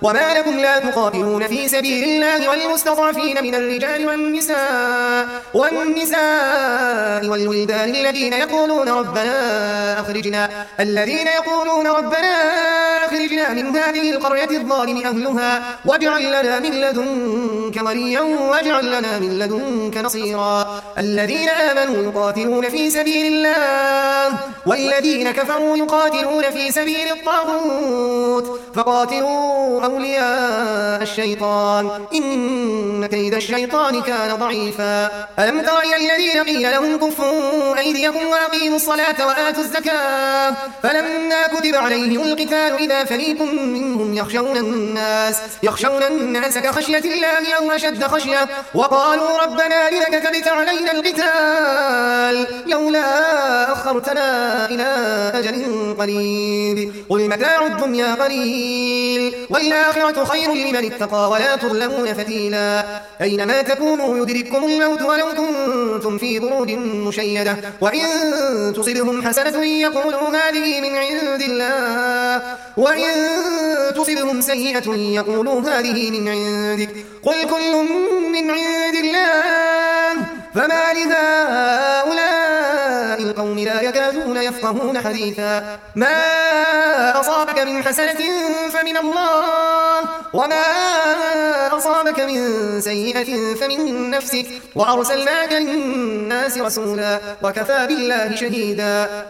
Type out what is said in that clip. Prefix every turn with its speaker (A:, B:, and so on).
A: وما لكم لا تقاتلون في سبيل الله والمستضعفين من الرجال والنساء والولدان الذين يقولون ربنا أخرجنا من هذه القرية الظالم أهلها واجعل لنا من لدنك وليا واجعل لنا من لدنك نصيرا. الذين آمنوا يقاتلون في سبيل الله والذين كفروا يقاتلون في سبيل الطاغوت فقاتلوا أولياء الشيطان إن كيد الشيطان كان ضعيفا. ألم تر إلى الذين قيل لهم كفوا أيديكم وأقيموا الصلاة وآتوا الزكاة فلما كتب عليهم القتال إذا فريق منهم يخشون الناس كخشية الله أو أشد خشية وقالوا ربنا لم كتبت علينا القتال لولا أخرتنا إلى أجل قريب قل متاع الدنيا قليل والآخرة خير لمن اتقى ولا تظلمون فتيلا. أينما تكونوا يدرككم الموت ولو كنتم في بروج مشيدة وإن تصبهم حسنة يقولوا هذه من عند الله وإن تصبهم سيئة يقولوا هذه من عندك قل كل من عند الله فما لهؤلاء القوم لا يكادون يفقهون حديثا. ما أصابك من حسنة فمن الله وما أصابك من سيئة فمن نفسك وأرسلناك للناس رسولا وكفى بالله شهيدا.